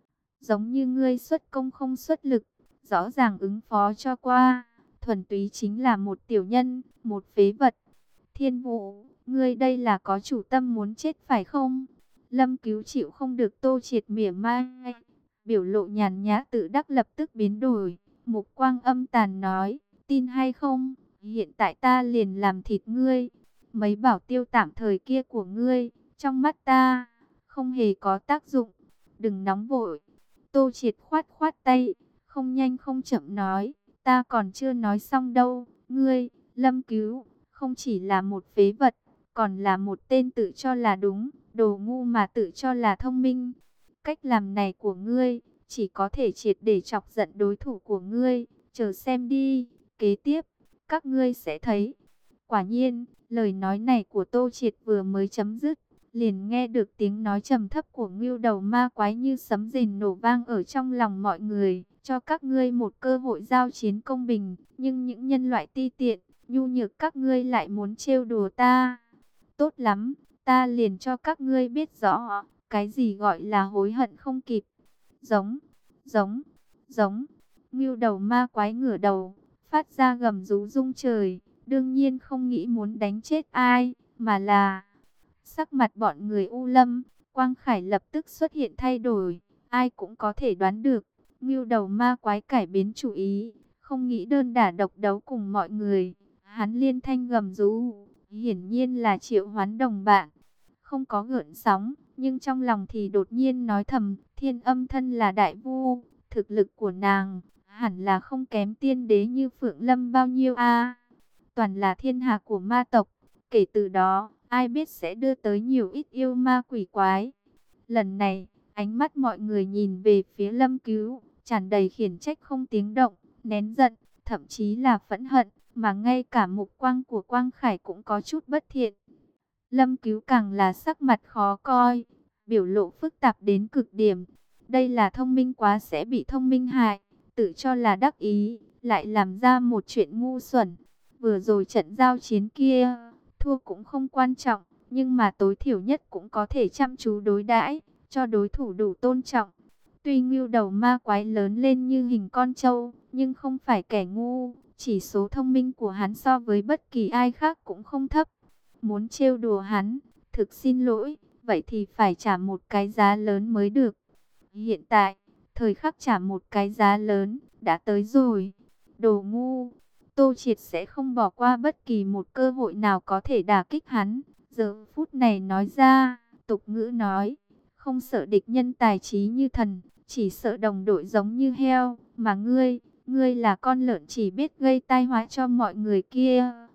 Giống như ngươi xuất công không xuất lực, rõ ràng ứng phó cho qua, thuần túy chính là một tiểu nhân, một phế vật. Thiên Vũ, ngươi đây là có chủ tâm muốn chết phải không? Lâm Cứu chịu không được Tô Triệt mỉa mai, biểu lộ nhàn nhã tự đắc lập tức biến đổi, mục quang âm tàn nói, tin hay không, hiện tại ta liền làm thịt ngươi. Mấy bảo tiêu tạm thời kia của ngươi, trong mắt ta, không hề có tác dụng, đừng nóng vội. Tô Triệt khoát khoát tay, không nhanh không chậm nói, ta còn chưa nói xong đâu, ngươi, Lâm Cứu, không chỉ là một phế vật, còn là một tên tự cho là đúng, đồ ngu mà tự cho là thông minh. Cách làm này của ngươi, chỉ có thể triệt để chọc giận đối thủ của ngươi, chờ xem đi, kế tiếp, các ngươi sẽ thấy. Quả nhiên, lời nói này của Tô Triệt vừa mới chấm dứt, liền nghe được tiếng nói trầm thấp của Ngưu Đầu Ma Quái như sấm rền nổ vang ở trong lòng mọi người, cho các ngươi một cơ hội giao chiến công bình, nhưng những nhân loại ti tiện, nhu nhược các ngươi lại muốn trêu đùa ta. Tốt lắm, ta liền cho các ngươi biết rõ, cái gì gọi là hối hận không kịp. Giống, giống, giống, Ngưu Đầu Ma Quái ngửa đầu, phát ra gầm rú rung trời, đương nhiên không nghĩ muốn đánh chết ai, mà là... Sắc mặt bọn người U Lâm, Quang Khải lập tức xuất hiện thay đổi, ai cũng có thể đoán được, Ngưu Đầu Ma Quái cải biến chủ ý, không nghĩ đơn đả độc đấu cùng mọi người. Hắn liên thanh gầm rú, hiển nhiên là triệu hoán đồng bạn, không có gợn sóng, nhưng trong lòng thì đột nhiên nói thầm, Thiên Âm thân là đại vu, thực lực của nàng hẳn là không kém tiên đế như Phượng Lâm bao nhiêu a. Toàn là thiên hạ của ma tộc, kể từ đó, ai biết sẽ đưa tới nhiều ít yêu ma quỷ quái. Lần này, ánh mắt mọi người nhìn về phía Lâm Cứu, tràn đầy khiển trách không tiếng động, nén giận, thậm chí là phẫn hận, mà ngay cả mục quang của Quang Khải cũng có chút bất thiện. Lâm Cứu càng là sắc mặt khó coi, biểu lộ phức tạp đến cực điểm. Đây là thông minh quá sẽ bị thông minh hại, tự cho là đắc ý, lại làm ra một chuyện ngu xuẩn. Vừa rồi trận giao chiến kia, thua cũng không quan trọng, nhưng mà tối thiểu nhất cũng có thể chăm chú đối đãi, cho đối thủ đủ tôn trọng. Tuy Ngưu Đầu Ma Quái lớn lên như hình con trâu, nhưng không phải kẻ ngu, chỉ số thông minh của hắn so với bất kỳ ai khác cũng không thấp. Muốn trêu đùa hắn, thực xin lỗi, vậy thì phải trả một cái giá lớn mới được. Hiện tại, thời khắc trả một cái giá lớn, đã tới rồi. Đồ ngu, Tô Triệt sẽ không bỏ qua bất kỳ một cơ hội nào có thể đả kích hắn. Giờ phút này nói ra, tục ngữ nói, không sợ địch nhân tài trí như thần, chỉ sợ đồng đội giống như heo. Mà ngươi, ngươi là con lợn chỉ biết gây tai họa cho mọi người kia.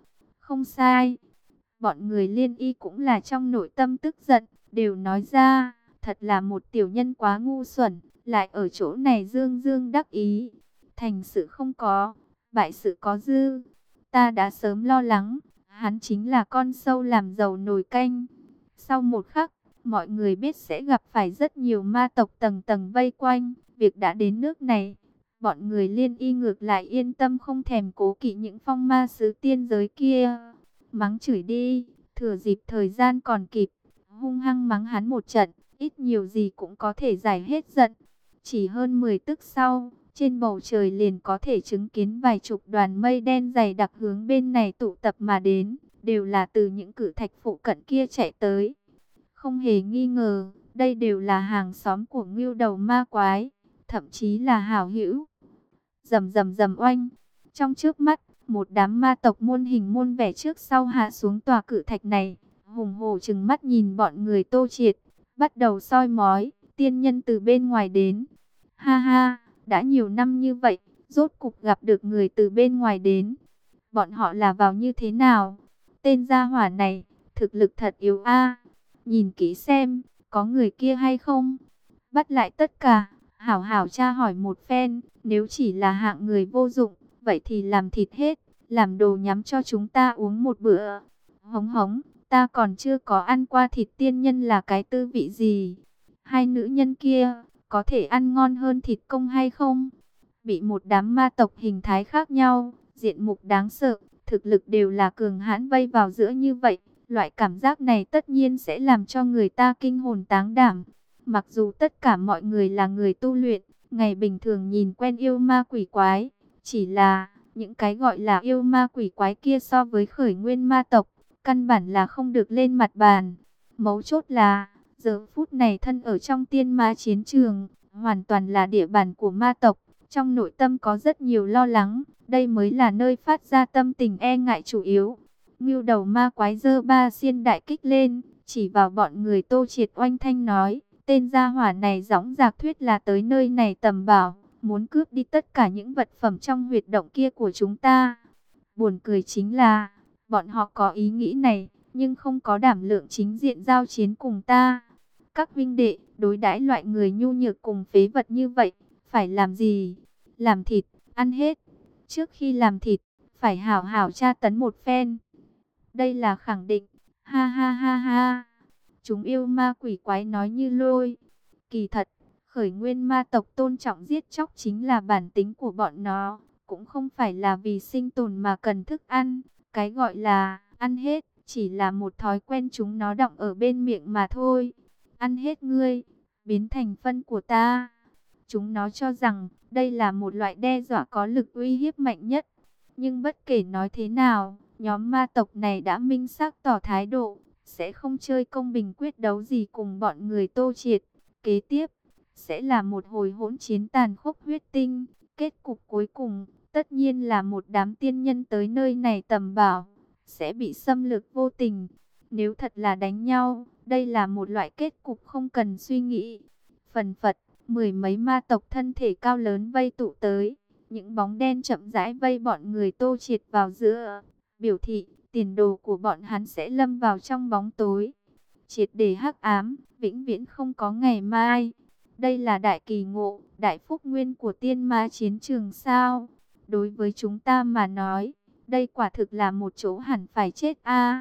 Không sai. Bọn người Liên Y cũng là trong nội tâm tức giận, đều nói ra, thật là một tiểu nhân quá ngu xuẩn, lại ở chỗ này dương dương đắc ý. Thành sự không có, bại sự có dư. Ta đã sớm lo lắng, hắn chính là con sâu làm dầu nồi canh. Sau một khắc, mọi người biết sẽ gặp phải rất nhiều ma tộc tầng tầng vây quanh. Việc đã đến nước này, bọn người Liên Y ngược lại yên tâm, không thèm cố kỵ những phong ma sứ tiên giới kia. Mắng chửi đi, thừa dịp thời gian còn kịp, hung hăng mắng hắn một trận, ít nhiều gì cũng có thể giải hết giận. Chỉ hơn mười tức sau, trên bầu trời liền có thể chứng kiến vài chục đoàn mây đen dày đặc hướng bên này tụ tập mà đến, đều là từ những cử thạch phụ cận kia chạy tới. Không hề nghi ngờ, đây đều là hàng xóm của Ngưu Đầu Ma Quái, thậm chí là hảo hữu. Rầm rầm rầm oanh, trong trước mắt, một đám ma tộc muôn hình muôn vẻ trước sau hạ xuống tòa cự thạch này, hùng hổ trừng mắt nhìn bọn người Tô Triệt, bắt đầu soi mói, tiên nhân từ bên ngoài đến. Ha ha, đã nhiều năm như vậy, rốt cục gặp được người từ bên ngoài đến. Bọn họ là vào như thế nào? Tên gia hỏa này, thực lực thật yếu a. Nhìn kỹ xem, có người kia hay không? Bắt lại tất cả, hảo hảo tra hỏi một phen, nếu chỉ là hạng người vô dụng, vậy thì làm thịt hết, làm đồ nhắm cho chúng ta uống một bữa. Hống hống, ta còn chưa có ăn qua thịt tiên nhân là cái tư vị gì? Hai nữ nhân kia, có thể ăn ngon hơn thịt công hay không? Bị một đám ma tộc hình thái khác nhau, diện mục đáng sợ, thực lực đều là cường hãn vây vào giữa như vậy. Loại cảm giác này tất nhiên sẽ làm cho người ta kinh hồn táng đảm. Mặc dù tất cả mọi người là người tu luyện, ngày bình thường nhìn quen yêu ma quỷ quái, chỉ là những cái gọi là yêu ma quỷ quái kia so với khởi nguyên ma tộc, căn bản là không được lên mặt bàn. Mấu chốt là, giờ phút này thân ở trong tiên ma chiến trường, hoàn toàn là địa bàn của ma tộc. Trong nội tâm có rất nhiều lo lắng, đây mới là nơi phát ra tâm tình e ngại chủ yếu. Ngưu Đầu Ma Quái giơ ba xiên đại kích lên, chỉ vào bọn người Tô Triệt oanh thanh nói, tên gia hỏa này dõng dạc thuyết là tới nơi này tầm bảo, muốn cướp đi tất cả những vật phẩm trong huyệt động kia của chúng ta. Buồn cười chính là, bọn họ có ý nghĩ này, nhưng không có đảm lượng chính diện giao chiến cùng ta. Các huynh đệ, đối đãi loại người nhu nhược cùng phế vật như vậy, phải làm gì? Làm thịt, ăn hết. Trước khi làm thịt, phải hảo hảo tra tấn một phen. Đây là khẳng định. Ha ha ha ha. Chúng yêu ma quỷ quái nói như lôi. Kỳ thật, khởi nguyên ma tộc tôn trọng giết chóc chính là bản tính của bọn nó. Cũng không phải là vì sinh tồn mà cần thức ăn. Cái gọi là ăn hết, chỉ là một thói quen chúng nó đọng ở bên miệng mà thôi. Ăn hết ngươi, biến thành phân của ta. Chúng nó cho rằng đây là một loại đe dọa có lực uy hiếp mạnh nhất. Nhưng bất kể nói thế nào, nhóm ma tộc này đã minh xác tỏ thái độ, sẽ không chơi công bình quyết đấu gì cùng bọn người Tô Triệt. Kế tiếp, sẽ là một hồi hỗn chiến tàn khốc huyết tinh. Kết cục cuối cùng, tất nhiên là một đám tiên nhân tới nơi này tầm bảo, sẽ bị xâm lược vô tình. Nếu thật là đánh nhau, đây là một loại kết cục không cần suy nghĩ. Phần phật, mười mấy ma tộc thân thể cao lớn vây tụ tới. Những bóng đen chậm rãi vây bọn người Tô Triệt vào giữa. Biểu thị, tiền đồ của bọn hắn sẽ lâm vào trong bóng tối. Triệt để hắc ám, vĩnh viễn không có ngày mai. Đây là đại kỳ ngộ, đại phúc nguyên của tiên ma chiến trường sao. Đối với chúng ta mà nói, đây quả thực là một chỗ hẳn phải chết a.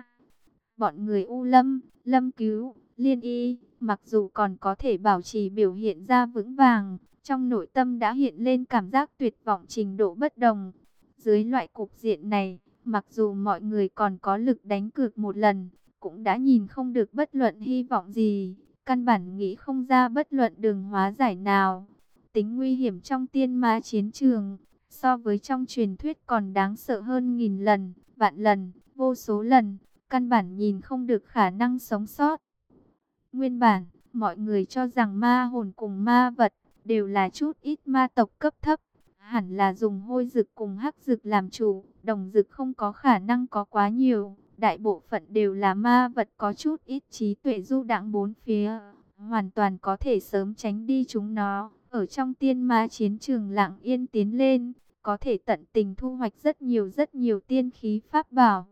Bọn người U Lâm, Lâm Cứu, Liên Y, mặc dù còn có thể bảo trì biểu hiện ra vững vàng, trong nội tâm đã hiện lên cảm giác tuyệt vọng trình độ bất đồng. Dưới loại cục diện này, mặc dù mọi người còn có lực đánh cược một lần, cũng đã nhìn không được bất luận hy vọng gì, căn bản nghĩ không ra bất luận đường hóa giải nào. Tính nguy hiểm trong tiên ma chiến trường, so với trong truyền thuyết còn đáng sợ hơn nghìn lần, vạn lần, vô số lần, căn bản nhìn không được khả năng sống sót. Nguyên bản, mọi người cho rằng ma hồn cùng ma vật đều là chút ít ma tộc cấp thấp, hẳn là dùng hôi dực cùng hắc dực làm chủ, đồng dực không có khả năng có quá nhiều. Đại bộ phận đều là ma vật có chút ít trí tuệ du đãng bốn phía, hoàn toàn có thể sớm tránh đi chúng nó. Ở trong tiên ma chiến trường lặng yên tiến lên, có thể tận tình thu hoạch rất nhiều rất nhiều tiên khí pháp bảo.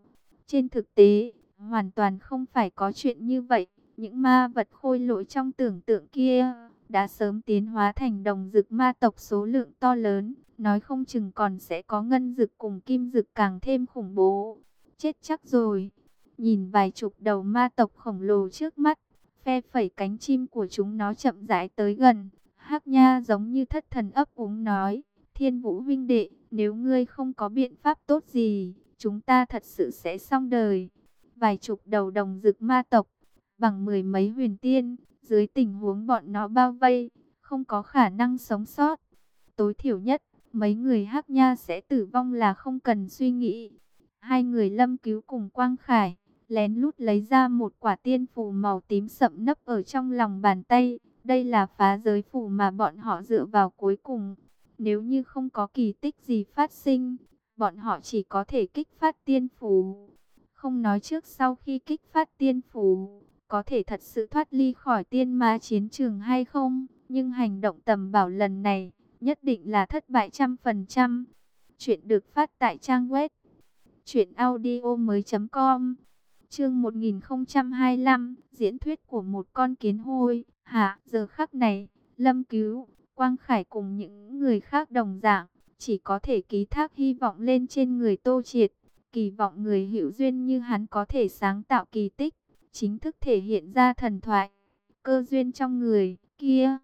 Trên thực tế, hoàn toàn không phải có chuyện như vậy. Những ma vật khôi lỗi trong tưởng tượng kia đã sớm tiến hóa thành đồng dực ma tộc số lượng to lớn, nói không chừng còn sẽ có ngân dực cùng kim dực càng thêm khủng bố. Chết chắc rồi. Nhìn vài chục đầu ma tộc khổng lồ trước mắt, phe phẩy cánh chim của chúng nó chậm rãi tới gần. Hắc Nha giống như thất thần ấp úng nói, Thiên Vũ huynh đệ, nếu ngươi không có biện pháp tốt gì, chúng ta thật sự sẽ xong đời. Vài chục đầu đồng dực ma tộc, bằng mười mấy huyền tiên, dưới tình huống bọn nó bao vây, không có khả năng sống sót. Tối thiểu nhất, mấy người Hắc Nha sẽ tử vong là không cần suy nghĩ. Hai người Lâm Cứu cùng Quang Khải lén lút lấy ra một quả tiên phù màu tím sậm nấp ở trong lòng bàn tay. Đây là phá giới phù mà bọn họ dựa vào cuối cùng. Nếu như không có kỳ tích gì phát sinh, bọn họ chỉ có thể kích phát tiên phù. Không nói trước sau khi kích phát tiên phù, có thể thật sự thoát ly khỏi tiên ma chiến trường hay không, nhưng hành động tầm bảo lần này nhất định là thất bại trăm phần trăm. Chuyện được phát tại trang web truyện audio mới com. Chương một nghìn không trăm hai mươi lăm, diễn thuyết của một con kiến hôi. Hạ, giờ khắc này, Lâm Cứu, Quang Khải cùng những người khác đồng dạng, chỉ có thể ký thác hy vọng lên trên người Tô Triệt, kỳ vọng người hữu duyên như hắn có thể sáng tạo kỳ tích, chính thức thể hiện ra thần thoại, cơ duyên trong người kia.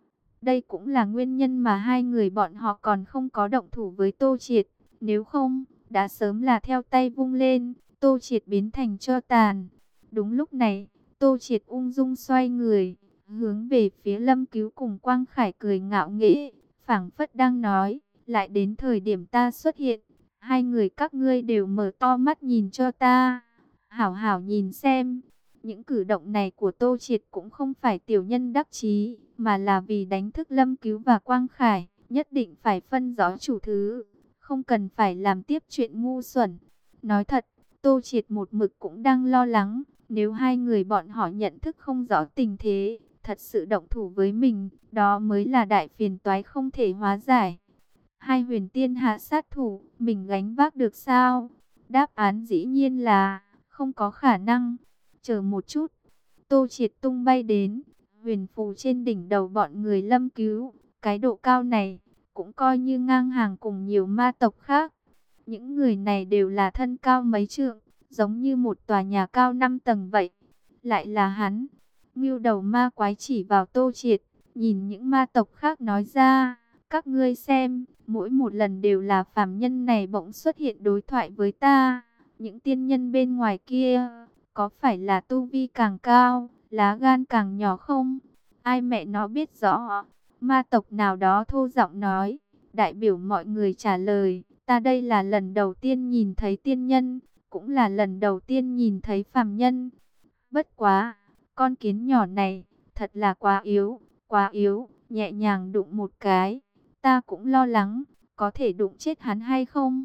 Đây cũng là nguyên nhân mà hai người bọn họ còn không có động thủ với Tô Triệt, nếu không, đã sớm là theo tay vung lên, Tô Triệt biến thành tro tàn. Đúng lúc này, Tô Triệt ung dung xoay người, hướng về phía Lâm Cứu cùng Quang Khải cười ngạo nghễ, phảng phất đang nói, lại đến thời điểm ta xuất hiện, hai người các ngươi đều mở to mắt nhìn cho ta, hảo hảo nhìn xem. Những cử động này của Tô Triệt cũng không phải tiểu nhân đắc chí, mà là vì đánh thức Lâm Cứu và Quang Khải, nhất định phải phân rõ chủ thứ, không cần phải làm tiếp chuyện ngu xuẩn. Nói thật, Tô Triệt một mực cũng đang lo lắng, nếu hai người bọn họ nhận thức không rõ tình thế, thật sự động thủ với mình, đó mới là đại phiền toái không thể hóa giải. Hai huyền tiên hạ sát thủ, mình gánh vác được sao? Đáp án dĩ nhiên là không có khả năng. Chờ một chút, Tô Triệt tung bay đến, huyền phù trên đỉnh đầu bọn người Lâm Cứu. Cái độ cao này, cũng coi như ngang hàng cùng nhiều ma tộc khác. Những người này đều là thân cao mấy trượng, giống như một tòa nhà cao năm tầng vậy. Lại là hắn. Ngưu đầu ma quái chỉ vào Tô Triệt, nhìn những ma tộc khác nói ra, các ngươi xem, mỗi một lần đều là phàm nhân này bỗng xuất hiện đối thoại với ta. Những tiên nhân bên ngoài kia, có phải là tu vi càng cao, lá gan càng nhỏ không? Ai mẹ nó biết rõ. Ma tộc nào đó thô giọng nói, đại biểu mọi người trả lời, ta đây là lần đầu tiên nhìn thấy tiên nhân, cũng là lần đầu tiên nhìn thấy phàm nhân. Bất quá, con kiến nhỏ này, thật là quá yếu, quá yếu, nhẹ nhàng đụng một cái, ta cũng lo lắng, có thể đụng chết hắn hay không?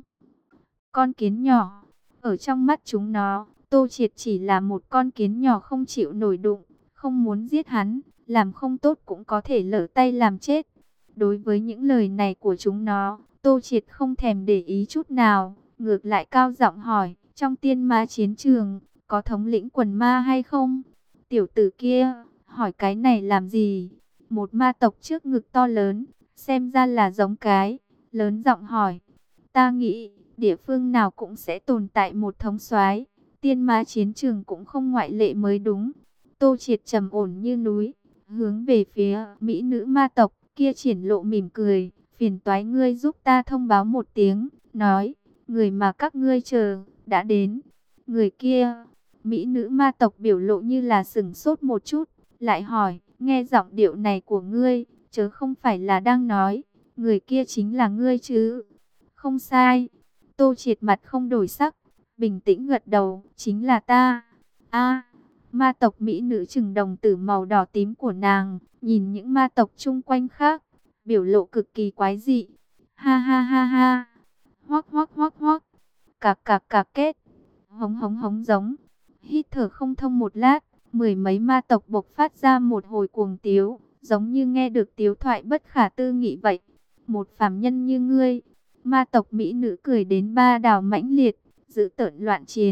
Con kiến nhỏ, ở trong mắt chúng nó, Tô Triệt chỉ là một con kiến nhỏ không chịu nổi đụng, không muốn giết hắn, làm không tốt cũng có thể lỡ tay làm chết. Đối với những lời này của chúng nó, Tô Triệt không thèm để ý chút nào, ngược lại cao giọng hỏi, trong tiên ma chiến trường, có thống lĩnh quần ma hay không? Tiểu tử kia, hỏi cái này làm gì? Một ma tộc trước ngực to lớn, xem ra là giống cái, lớn giọng hỏi. Ta nghĩ, địa phương nào cũng sẽ tồn tại một thống soái, tiên ma chiến trường cũng không ngoại lệ mới đúng. Tô Triệt trầm ổn như núi, hướng về phía mỹ nữ ma tộc kia triển lộ mỉm cười, phiền toái ngươi giúp ta thông báo một tiếng, nói, người mà các ngươi chờ, đã đến. Người kia, mỹ nữ ma tộc biểu lộ như là sửng sốt một chút, lại hỏi, nghe giọng điệu này của ngươi, chớ không phải là đang nói, người kia chính là ngươi chứ? Không sai. Tô Triệt mặt không đổi sắc, bình tĩnh gật đầu, chính là ta. A, ma tộc mỹ nữ trừng đồng tử màu đỏ tím của nàng, nhìn những ma tộc chung quanh khác, biểu lộ cực kỳ quái dị. Ha ha ha ha, hoắc hoắc hoắc hoắc, cạc cạc cạc kết, hống hống hống giống. Hít thở không thông một lát, mười mấy ma tộc bộc phát ra một hồi cuồng tiếu, giống như nghe được tiếu thoại bất khả tư nghị vậy. Một phàm nhân như ngươi, ma tộc mỹ nữ cười đến ba đào mãnh liệt, giữ tợn loạn chiến,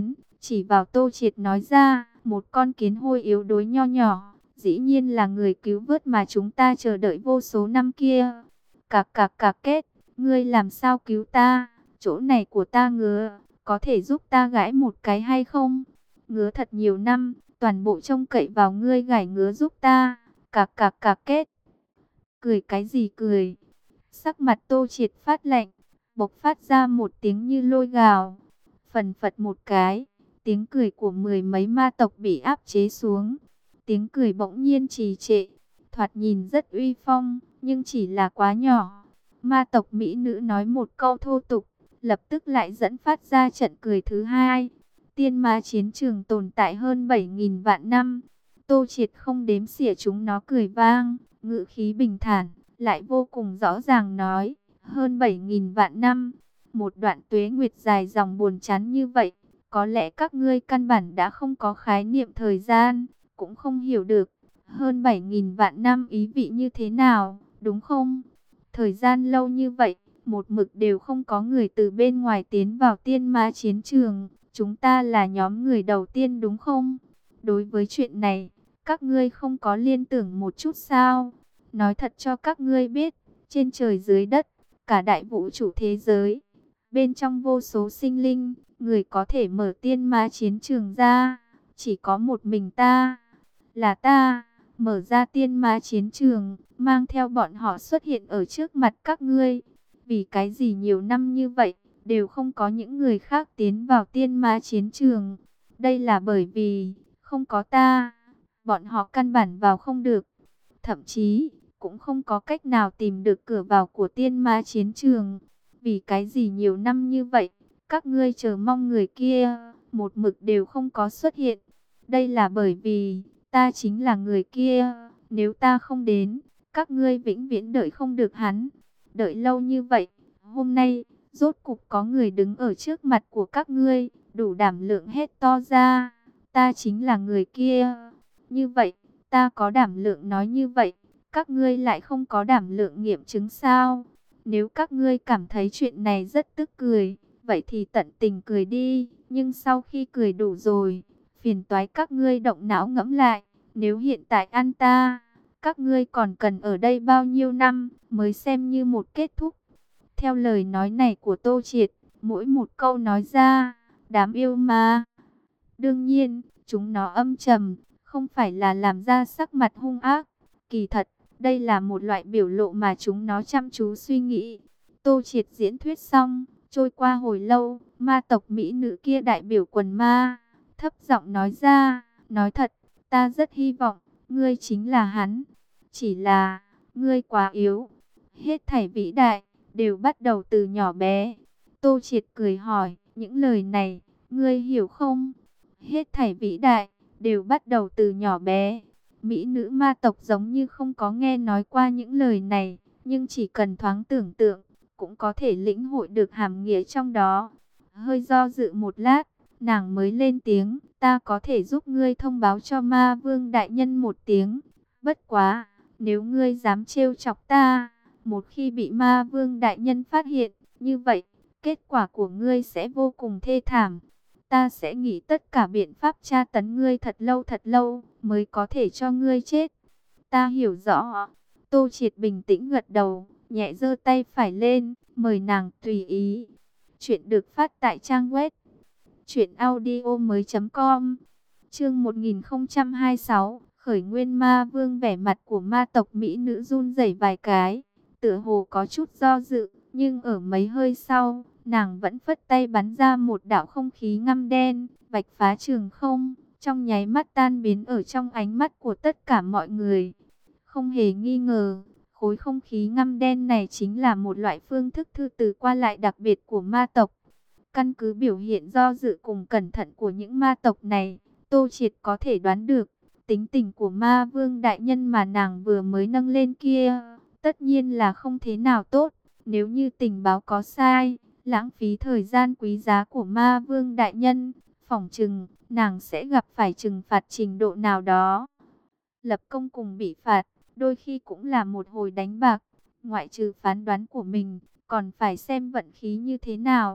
chỉ vào Tô Triệt nói ra, một con kiến hôi yếu đuối nho nhỏ, dĩ nhiên là người cứu vớt mà chúng ta chờ đợi vô số năm kia. Cạc cạc cạc két, ngươi làm sao cứu ta, chỗ này của ta ngứa, có thể giúp ta gãi một cái hay không? Ngứa thật nhiều năm, toàn bộ trông cậy vào ngươi gãi ngứa giúp ta. Cạc cạc cạc két. Cười cái gì cười? Sắc mặt Tô Triệt phát lạnh, bộc phát ra một tiếng như lôi gào. Phần phật một cái, tiếng cười của mười mấy ma tộc bị áp chế xuống. Tiếng cười bỗng nhiên trì trệ, thoạt nhìn rất uy phong, nhưng chỉ là quá nhỏ. Ma tộc mỹ nữ nói một câu thô tục, lập tức lại dẫn phát ra trận cười thứ hai. Tiên ma chiến trường tồn tại hơn bảy nghìn vạn năm. Tô Triệt không đếm xỉa chúng nó cười vang, ngữ khí bình thản, lại vô cùng rõ ràng nói, hơn bảy nghìn vạn năm. Một đoạn tuế nguyệt dài dòng buồn chán như vậy, có lẽ các ngươi căn bản đã không có khái niệm thời gian, cũng không hiểu được hơn bảy nghìn vạn năm ý vị như thế nào, đúng không? Thời gian lâu như vậy, một mực đều không có người từ bên ngoài tiến vào tiên ma chiến trường, chúng ta là nhóm người đầu tiên đúng không? Đối với chuyện này, các ngươi không có liên tưởng một chút sao? Nói thật cho các ngươi biết, trên trời dưới đất, cả đại vũ trụ thế giới, bên trong vô số sinh linh, người có thể mở tiên ma chiến trường ra, chỉ có một mình ta, là ta, mở ra tiên ma chiến trường, mang theo bọn họ xuất hiện ở trước mặt các ngươi. Vì cái gì nhiều năm như vậy, đều không có những người khác tiến vào tiên ma chiến trường? Đây là bởi vì, không có ta, bọn họ căn bản vào không được. Thậm chí, cũng không có cách nào tìm được cửa vào của tiên ma chiến trường. Vì cái gì nhiều năm như vậy, các ngươi chờ mong người kia, một mực đều không có xuất hiện. Đây là bởi vì, ta chính là người kia, nếu ta không đến, các ngươi vĩnh viễn đợi không được hắn. Đợi lâu như vậy, hôm nay, rốt cục có người đứng ở trước mặt của các ngươi, đủ đảm lượng hét to ra, ta chính là người kia. Như vậy, ta có đảm lượng nói như vậy, các ngươi lại không có đảm lượng nghiệm chứng sao? Nếu các ngươi cảm thấy chuyện này rất tức cười, vậy thì tận tình cười đi, nhưng sau khi cười đủ rồi, phiền toái các ngươi động não ngẫm lại, nếu hiện tại ăn ta, các ngươi còn cần ở đây bao nhiêu năm mới xem như một kết thúc? Theo lời nói này của Tô Triệt, mỗi một câu nói ra, đám yêu ma, đương nhiên, chúng nó âm trầm, không phải là làm ra sắc mặt hung ác. Kỳ thật, đây là một loại biểu lộ mà chúng nó chăm chú suy nghĩ. Tô Triệt diễn thuyết xong, trôi qua hồi lâu, ma tộc mỹ nữ kia đại biểu quần ma, thấp giọng nói ra, nói thật, ta rất hy vọng, ngươi chính là hắn. Chỉ là, ngươi quá yếu. Hết thảy vĩ đại, đều bắt đầu từ nhỏ bé. Tô Triệt cười hỏi, những lời này, ngươi hiểu không? Hết thảy vĩ đại, đều bắt đầu từ nhỏ bé. Mỹ nữ ma tộc giống như không có nghe nói qua những lời này, nhưng chỉ cần thoáng tưởng tượng, cũng có thể lĩnh hội được hàm nghĩa trong đó. Hơi do dự một lát, nàng mới lên tiếng, ta có thể giúp ngươi thông báo cho ma vương đại nhân một tiếng. Bất quá, nếu ngươi dám trêu chọc ta, một khi bị ma vương đại nhân phát hiện, như vậy, kết quả của ngươi sẽ vô cùng thê thảm. Ta sẽ nghĩ tất cả biện pháp tra tấn ngươi thật lâu thật lâu, mới có thể cho ngươi chết. Ta hiểu rõ. Tô Triệt bình tĩnh gật đầu, nhẹ giơ tay phải lên, mời nàng tùy ý. Chuyện được phát tại trang web truyện audio mới chấm com. Chương một nghìn không trăm hai mươi sáu, khởi nguyên ma vương. Vẻ mặt của ma tộc mỹ nữ run rẩy vài cái, tựa hồ có chút do dự, nhưng ở mấy hơi sau, nàng vẫn phất tay bắn ra một đạo không khí ngăm đen, vạch phá trường không, trong nháy mắt tan biến ở trong ánh mắt của tất cả mọi người. Không hề nghi ngờ, khối không khí ngăm đen này chính là một loại phương thức thư từ qua lại đặc biệt của ma tộc. Căn cứ biểu hiện do dự cùng cẩn thận của những ma tộc này, Tô Triệt có thể đoán được, tính tình của ma vương đại nhân mà nàng vừa mới nâng lên kia, tất nhiên là không thế nào tốt. Nếu như tình báo có sai, lãng phí thời gian quý giá của ma vương đại nhân, phỏng chừng, nàng sẽ gặp phải trừng phạt trình độ nào đó. Lập công cùng bị phạt, đôi khi cũng là một hồi đánh bạc, ngoại trừ phán đoán của mình, còn phải xem vận khí như thế nào.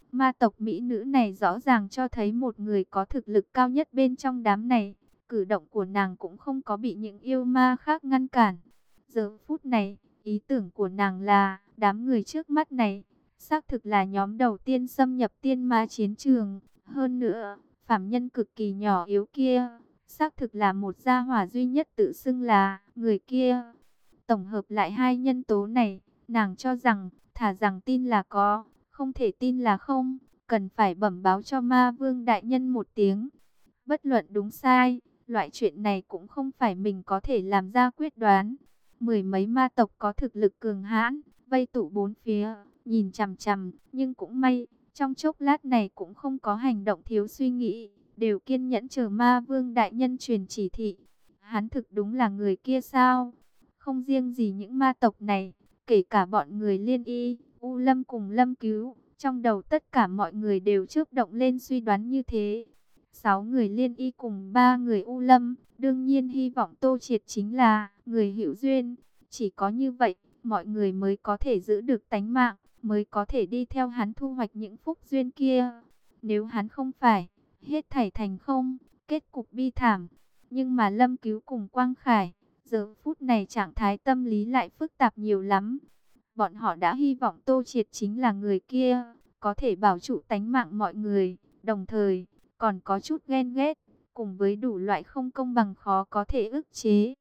Ma tộc mỹ nữ này rõ ràng cho thấy một người có thực lực cao nhất bên trong đám này. Cử động của nàng cũng không có bị những yêu ma khác ngăn cản. Giờ phút này, ý tưởng của nàng là đám người trước mắt này xác thực là nhóm đầu tiên xâm nhập tiên ma chiến trường. Hơn nữa, phàm nhân cực kỳ nhỏ yếu kia xác thực là một gia hỏa duy nhất tự xưng là người kia. Tổng hợp lại hai nhân tố này, nàng cho rằng thà rằng tin là có, không thể tin là không, cần phải bẩm báo cho ma vương đại nhân một tiếng. Bất luận đúng sai, loại chuyện này cũng không phải mình có thể làm ra quyết đoán. Mười mấy ma tộc có thực lực cường hãn, vây tụ bốn phía, nhìn chằm chằm, nhưng cũng may, trong chốc lát này cũng không có hành động thiếu suy nghĩ, đều kiên nhẫn chờ ma vương đại nhân truyền chỉ thị. Hắn thực đúng là người kia sao? Không riêng gì những ma tộc này, kể cả bọn người Liên Y, U Lâm cùng Lâm Cứu, trong đầu tất cả mọi người đều chớp động lên suy đoán như thế. Sáu người Liên Y cùng ba người U Lâm, đương nhiên hy vọng Tô Triệt chính là người hữu duyên. Chỉ có như vậy, mọi người mới có thể giữ được tánh mạng, mới có thể đi theo hắn thu hoạch những phúc duyên kia. Nếu hắn không phải, hết thảy thành không, kết cục bi thảm. Nhưng mà Lâm Cứu cùng Quang Khải, giờ phút này trạng thái tâm lý lại phức tạp nhiều lắm. Bọn họ đã hy vọng Tô Triệt chính là người kia, có thể bảo trụ tánh mạng mọi người, đồng thời còn có chút ghen ghét, cùng với đủ loại không công bằng khó có thể ức chế.